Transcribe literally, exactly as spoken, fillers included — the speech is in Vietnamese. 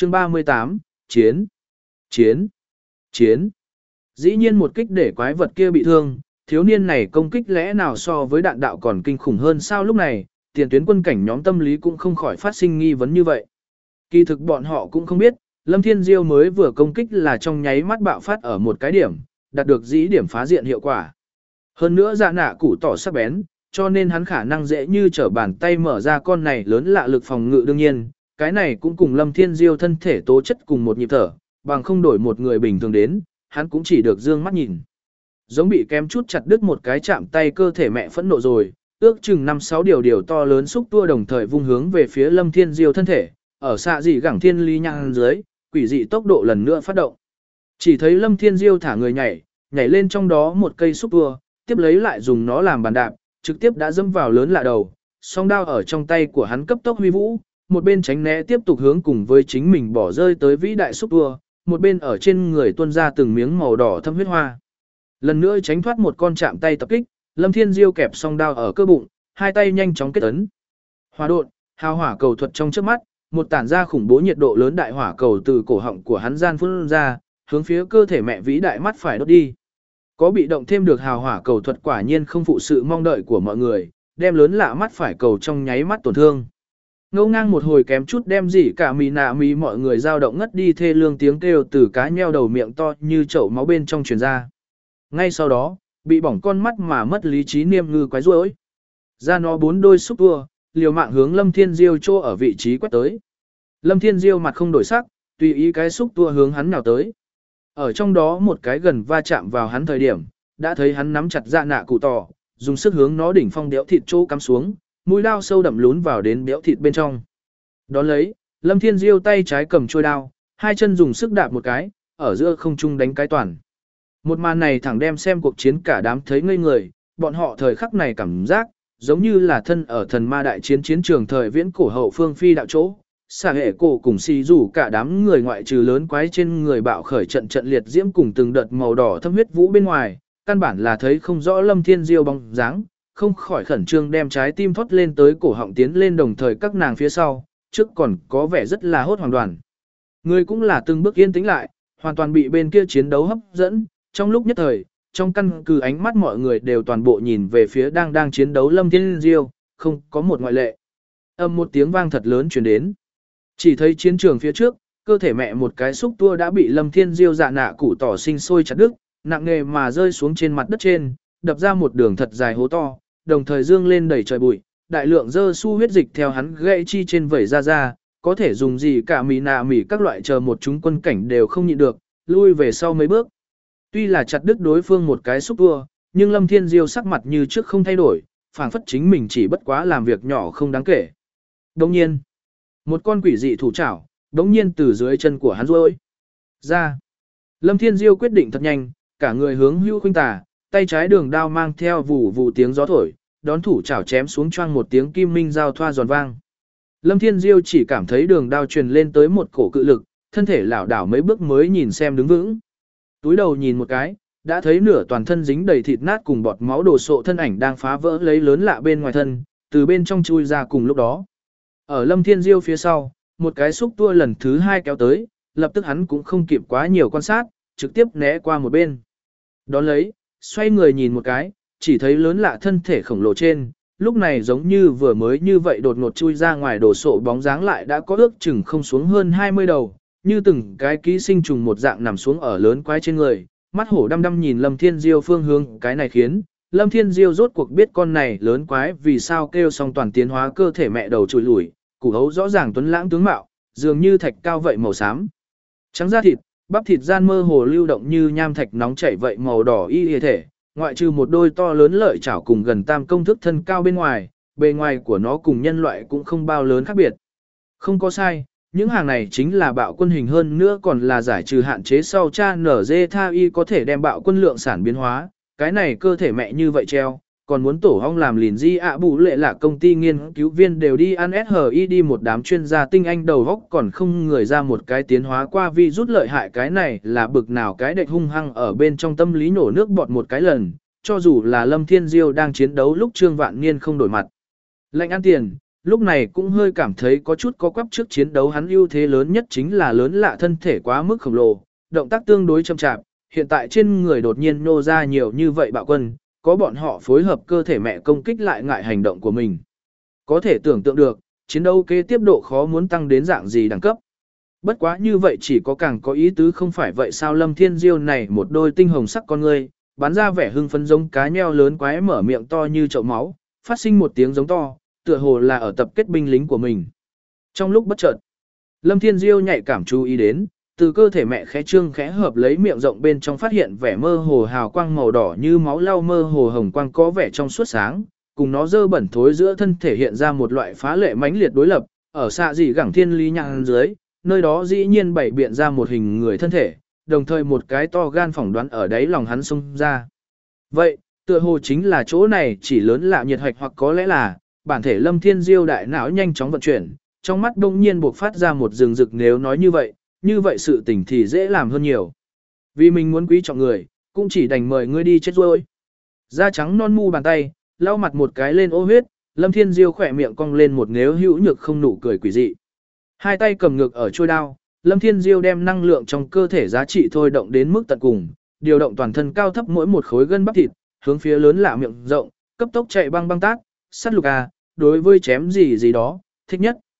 chương ba mươi tám, chiến, chiến, chiến. Dĩ nhiên một kích để quái vật kia bị thương, thiếu niên này công kích lẽ nào so với đạn đạo còn kinh khủng hơn sao lúc này, tiền tuyến quân cảnh nhóm tâm lý cũng không khỏi phát sinh nghi vấn như vậy. Kỳ thực bọn họ cũng không biết, Lâm Thiên Diêu mới vừa công kích là trong nháy mắt bạo phát ở một cái điểm, đạt được dĩ điểm phá diện hiệu quả. Hơn nữa dạ nạ củ tỏ sắc bén, cho nên hắn khả năng dễ như trở bàn tay mở ra con này lớn lạ lực phòng ngự đương nhiên, cái này cũng cùng Lâm Thiên Diêu thân thể tố chất cùng một nhịp thở, bằng không đổi một người bình thường đến, hắn cũng chỉ được dương mắt nhìn. Giống bị kém chút chặt đứt một cái chạm tay cơ thể mẹ phẫn nộ rồi, ước chừng năm sáu điều điều to lớn xúc tua đồng thời vung hướng về phía Lâm Thiên Diêu thân thể, ở xạ dị gẳng thiên ly nhang dưới, quỷ dị tốc độ lần nữa phát động. Chỉ thấy Lâm Thiên Diêu thả người nhảy, nhảy lên trong đó một cây xúc tua, tiếp lấy lại dùng nó làm bàn đạp, trực tiếp đã dẫm vào lớn lạ đầu, song đao ở trong tay của hắn cấp tốc huy vũ, một bên tránh né tiếp tục hướng cùng với chính mình bỏ rơi tới vĩ đại xúc tua, một bên ở trên người tuôn ra từng miếng màu đỏ thâm huyết hoa. Lần nữa tránh thoát một con chạm tay tập kích, Lâm Thiên Diêu kẹp song đao ở cơ bụng, hai tay nhanh chóng kết ấn. Hỏa độn, hào hỏa cầu thuật trong trước mắt, một tản ra khủng bố nhiệt độ lớn đại hỏa cầu từ cổ họng của hắn gian phun ra, hướng phía cơ thể mẹ vĩ đại mắt phải đốt đi. Có bị động thêm được hào hỏa cầu thuật quả nhiên không phụ sự mong đợi của mọi người, đem lớn lạ mắt phải cầu trong nháy mắt tổn thương. Ngâu ngang một hồi kém chút đem gì cả mì nạ mì mọi người dao động ngất đi thê lương tiếng kêu từ cá nheo đầu miệng to như chậu máu bên trong truyền ra. Ngay sau đó, bị bỏng con mắt mà mất lý trí niêm ngư quái rối. Ra nó bốn đôi xúc tua, liều mạng hướng Lâm Thiên Diêu chô ở vị trí quét tới. Lâm Thiên Diêu mặt không đổi sắc, tùy ý cái xúc tua hướng hắn nào tới. Ở trong đó một cái gần va chạm vào hắn thời điểm, đã thấy hắn nắm chặt dạ nạ cụ tỏ, dùng sức hướng nó đỉnh phong béo thịt chỗ cắm xuống, mũi đao sâu đậm lún vào đến béo thịt bên trong. Đón lấy, Lâm Thiên Diêu tay trái cầm chuôi đao, hai chân dùng sức đạp một cái, ở giữa không trung đánh cái toàn. Một màn này thẳng đem xem cuộc chiến cả đám thấy ngây người, bọn họ thời khắc này cảm giác, giống như là thân ở thần ma đại chiến chiến trường thời viễn cổ hậu phương phi đạo chỗ. Xả hệ cổ cùng xì rủ cả đám người ngoại trừ lớn quái trên người bạo khởi trận trận liệt diễm cùng từng đợt màu đỏ thâm huyết vũ bên ngoài, căn bản là thấy không rõ Lâm Thiên Diêu bóng dáng, không khỏi khẩn trương đem trái tim thoát lên tới cổ họng tiến lên đồng thời các nàng phía sau, trước còn có vẻ rất là hốt hoảng đoàn. Người cũng là từng bước yên tĩnh lại, hoàn toàn bị bên kia chiến đấu hấp dẫn, trong lúc nhất thời, trong căn cứ ánh mắt mọi người đều toàn bộ nhìn về phía đang đang chiến đấu Lâm Thiên Diêu, không có một ngoại lệ. Âm một tiếng vang thật lớn truyền đến. Chỉ thấy chiến trường phía trước, cơ thể mẹ một cái xúc tua đã bị Lâm Thiên Diêu dạ nạ củ tỏ sinh sôi chặt đứt, nặng nề mà rơi xuống trên mặt đất trên, đập ra một đường thật dài hố to, đồng thời dương lên đầy trời bụi, đại lượng dơ su huyết dịch theo hắn gãy chi trên vẩy ra ra, có thể dùng gì cả mì nà mì các loại chờ một chúng quân cảnh đều không nhịn được, lui về sau mấy bước. Tuy là chặt đứt đối phương một cái xúc tua, nhưng Lâm Thiên Diêu sắc mặt như trước không thay đổi, phảng phất chính mình chỉ bất quá làm việc nhỏ không đáng kể. Đồng nhiên, một con quỷ dị thủ chảo, đống nhiên từ dưới chân của hắn rôi ra. Lâm Thiên Diêu quyết định thật nhanh, cả người hướng hưu khuynh tà, tay trái đường đao mang theo vù vù tiếng gió thổi, đón thủ chảo chém xuống choang một tiếng kim minh giao thoa giòn vang. Lâm Thiên Diêu chỉ cảm thấy đường đao truyền lên tới một cổ cự lực, thân thể lảo đảo mấy bước mới nhìn xem đứng vững. Túi đầu nhìn một cái, đã thấy nửa toàn thân dính đầy thịt nát cùng bọt máu đồ sộ thân ảnh đang phá vỡ lấy lớn lạ bên ngoài thân, từ bên trong chui ra cùng lúc đó. Ở Lâm Thiên Diêu phía sau, một cái xúc tua lần thứ hai kéo tới, lập tức hắn cũng không kịp quá nhiều quan sát, trực tiếp né qua một bên. Đón lấy, xoay người nhìn một cái, chỉ thấy lớn lạ thân thể khổng lồ trên, lúc này giống như vừa mới như vậy đột ngột chui ra ngoài đồ sộ bóng dáng lại đã có ước chừng không xuống hơn hai mươi đầu, như từng cái ký sinh trùng một dạng nằm xuống ở lớn quái trên người, mắt hổ đăm đăm nhìn Lâm Thiên Diêu phương hướng, cái này khiến Lâm Thiên Diêu rốt cuộc biết con này lớn quái vì sao kêu xong toàn tiến hóa cơ thể mẹ đầu trùi lủi, củ hấu rõ ràng tuấn lãng tướng mạo, dường như thạch cao vậy màu xám. Trắng da thịt, bắp thịt gian mơ hồ lưu động như nham thạch nóng chảy vậy màu đỏ y y thể, ngoại trừ một đôi to lớn lợi chảo cùng gần tam công thức thân cao bên ngoài, bề ngoài của nó cùng nhân loại cũng không bao lớn khác biệt. Không có sai, những hàng này chính là bạo quân hình hơn nữa còn là giải trừ hạn chế sau cha nở dê tha y có thể đem bạo quân lượng sản biến hóa, cái này cơ thể mẹ như vậy treo, còn muốn tổ hong làm lìn di ạ bù lệ là công ty nghiên cứu viên đều đi ăn ét hờ i đi một đám chuyên gia tinh anh đầu góc còn không người ra một cái tiến hóa qua vi rút lợi hại cái này là bực nào cái đệch hung hăng ở bên trong tâm lý nổ nước bọt một cái lần, cho dù là Lâm Thiên Diêu đang chiến đấu lúc Trương Vạn Niên không đổi mặt. Lệnh ăn tiền, lúc này cũng hơi cảm thấy có chút có quắp trước chiến đấu hắn ưu thế lớn nhất chính là lớn lạ thân thể quá mức khổng lồ, động tác tương đối chậm chạp, hiện tại trên người đột nhiên nô ra nhiều như vậy bạo quân, có bọn họ phối hợp cơ thể mẹ công kích lại ngại hành động của mình. Có thể tưởng tượng được, chiến đấu kế tiếp độ khó muốn tăng đến dạng gì đẳng cấp. Bất quá như vậy chỉ có càng có ý tứ không phải vậy sao Lâm Thiên Diêu này một đôi tinh hồng sắc con ngươi, bắn ra vẻ hưng phấn giống cá nheo lớn quái mở miệng to như chậu máu, phát sinh một tiếng giống to, tựa hồ là ở tập kết binh lính của mình. Trong lúc bất chợt, Lâm Thiên Diêu nhạy cảm chú ý đến, từ cơ thể mẹ khẽ trương khẽ hợp lấy miệng rộng bên trong phát hiện vẻ mơ hồ hào quang màu đỏ như máu lau mơ hồ hồng quang có vẻ trong suốt sáng, cùng nó dơ bẩn thối giữa thân thể hiện ra một loại phá lệ mãnh liệt đối lập, ở xạ dị gẳng thiên lý nhãn dưới, nơi đó dĩ nhiên bảy biện ra một hình người thân thể, đồng thời một cái to gan phỏng đoán ở đáy lòng hắn xông ra. Vậy, tựa hồ chính là chỗ này chỉ lớn lạ nhiệt hạch hoặc có lẽ là, bản thể Lâm Thiên Diêu đại não nhanh chóng vận chuyển, trong mắt đông nhiên buộc phát ra một rừng rực nếu nói như vậy, như vậy sự tình thì dễ làm hơn nhiều. Vì mình muốn quý trọng người, cũng chỉ đành mời ngươi đi chết rồi. Da trắng non mu bàn tay, lau mặt một cái lên ô huyết, Lâm Thiên Diêu khỏe miệng cong lên một nếu hữu nhược không nụ cười quỷ dị. Hai tay cầm ngược ở trôi đao, Lâm Thiên Diêu đem năng lượng trong cơ thể giá trị thôi động đến mức tận cùng, điều động toàn thân cao thấp mỗi một khối gân bắp thịt, hướng phía lớn lạ miệng rộng, cấp tốc chạy băng băng tác, sát lục à, đối với chém gì gì đó, thích nhất,